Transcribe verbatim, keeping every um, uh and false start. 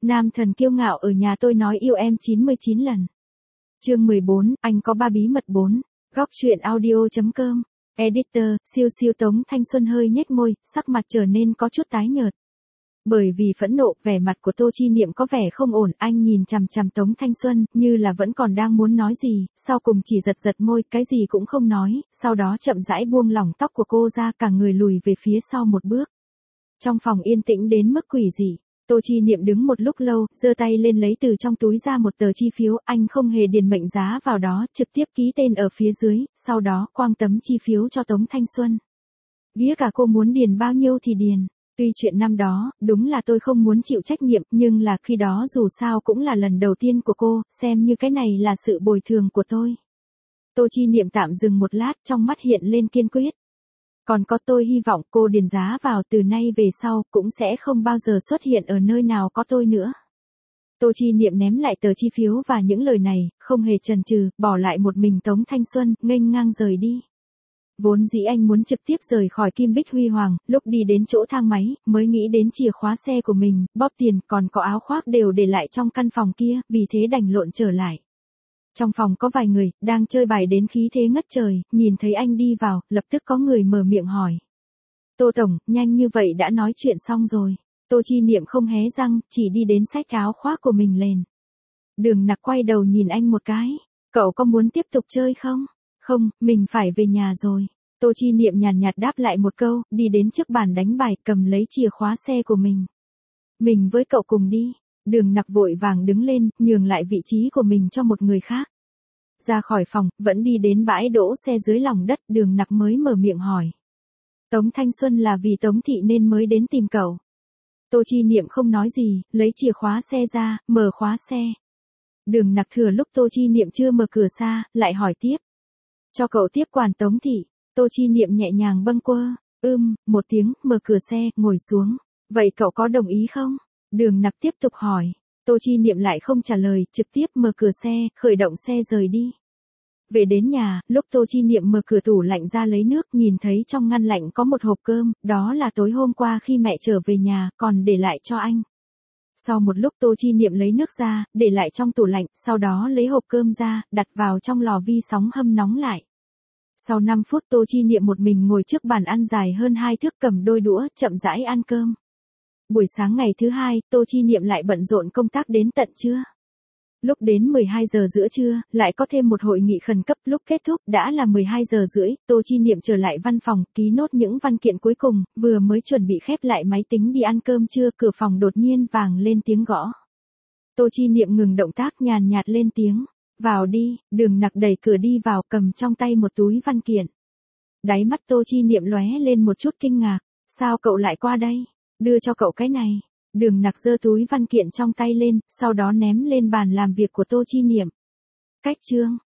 Nam thần kiêu ngạo ở nhà tôi nói yêu em chín mươi chín lần. Chương mười bốn, anh có ba bí mật bốn. Góc truyện audio chấm com. Editor, siêu siêu Tống Thanh Xuân hơi nhếch môi, sắc mặt trở nên có chút tái nhợt. Bởi vì phẫn nộ, vẻ mặt của Tô Chi Niệm có vẻ không ổn, anh nhìn chằm chằm Tống Thanh Xuân, như là vẫn còn đang muốn nói gì, sau cùng chỉ giật giật môi, cái gì cũng không nói, sau đó chậm rãi buông lỏng tóc của cô ra, cả người lùi về phía sau một bước. Trong phòng yên tĩnh đến mức quỷ dị. Tô Chi Niệm đứng một lúc lâu, giơ tay lên lấy từ trong túi ra một tờ chi phiếu, anh không hề điền mệnh giá vào đó, trực tiếp ký tên ở phía dưới, sau đó quăng tấm chi phiếu cho Tống Thanh Xuân. Ghía cả cô muốn điền bao nhiêu thì điền. Tuy chuyện năm đó, đúng là tôi không muốn chịu trách nhiệm, nhưng là khi đó dù sao cũng là lần đầu tiên của cô, xem như cái này là sự bồi thường của tôi. Tô Chi Niệm tạm dừng một lát, trong mắt hiện lên kiên quyết. Còn có tôi hy vọng cô điền giá vào từ nay về sau cũng sẽ không bao giờ xuất hiện ở nơi nào có tôi nữa. Tô Chi Niệm ném lại tờ chi phiếu và những lời này, không hề chần chừ, bỏ lại một mình Tống Thanh Xuân, nghênh ngang rời đi. Vốn dĩ anh muốn trực tiếp rời khỏi Kim Bích Huy Hoàng, lúc đi đến chỗ thang máy, mới nghĩ đến chìa khóa xe của mình, bóp tiền, còn có áo khoác đều để lại trong căn phòng kia, vì thế đành lộn trở lại. Trong phòng có vài người, đang chơi bài đến khí thế ngất trời, nhìn thấy anh đi vào, lập tức có người mở miệng hỏi. Tô Tổng, nhanh như vậy đã nói chuyện xong rồi. Tô Chi Niệm không hé răng, chỉ đi đến xách áo khoác của mình lên. Đường Nặc quay đầu nhìn anh một cái. Cậu có muốn tiếp tục chơi không? Không, mình phải về nhà rồi. Tô Chi Niệm nhàn nhạt đáp lại một câu, đi đến trước bàn đánh bài, cầm lấy chìa khóa xe của mình. Mình với cậu cùng đi. Đường Nặc vội vàng đứng lên, nhường lại vị trí của mình cho một người khác. Ra khỏi phòng, vẫn đi đến bãi đỗ xe dưới lòng đất, Đường Nặc mới mở miệng hỏi. Tống Thanh Xuân là vì Tống Thị nên mới đến tìm cậu. Tô Chi Niệm không nói gì, lấy chìa khóa xe ra, mở khóa xe. Đường Nặc thừa lúc Tô Chi Niệm chưa mở cửa xa, lại hỏi tiếp. Cho cậu tiếp quản Tống Thị. Tô Chi Niệm nhẹ nhàng bâng quơ, ưm, một tiếng, mở cửa xe, ngồi xuống. Vậy cậu có đồng ý không? Đường Nặc tiếp tục hỏi. Tô Chi Niệm lại không trả lời, trực tiếp mở cửa xe, khởi động xe rời đi. Về đến nhà, lúc Tô Chi Niệm mở cửa tủ lạnh ra lấy nước, nhìn thấy trong ngăn lạnh có một hộp cơm, đó là tối hôm qua khi mẹ trở về nhà, còn để lại cho anh. Sau một lúc Tô Chi Niệm lấy nước ra, để lại trong tủ lạnh, sau đó lấy hộp cơm ra, đặt vào trong lò vi sóng hâm nóng lại. Sau năm phút Tô Chi Niệm một mình ngồi trước bàn ăn dài hơn hai thước, cầm đôi đũa, chậm rãi ăn cơm. Buổi sáng ngày thứ hai, Tô Chi Niệm lại bận rộn công tác đến tận trưa. Lúc đến mười hai giờ giữa trưa, lại có thêm một hội nghị khẩn cấp, lúc kết thúc đã là mười hai giờ rưỡi, Tô Chi Niệm trở lại văn phòng, ký nốt những văn kiện cuối cùng, vừa mới chuẩn bị khép lại máy tính đi ăn cơm trưa, cửa phòng đột nhiên vang lên tiếng gõ. Tô Chi Niệm ngừng động tác, nhàn nhạt lên tiếng, vào đi. Đường Nặc đẩy cửa đi vào, cầm trong tay một túi văn kiện. Đáy mắt Tô Chi Niệm lóe lên một chút kinh ngạc, sao cậu lại qua đây? Đưa cho cậu cái này. Đường Nặc giơ túi văn kiện trong tay lên, sau đó ném lên bàn làm việc của Tô Chi Niệm. Cách chương.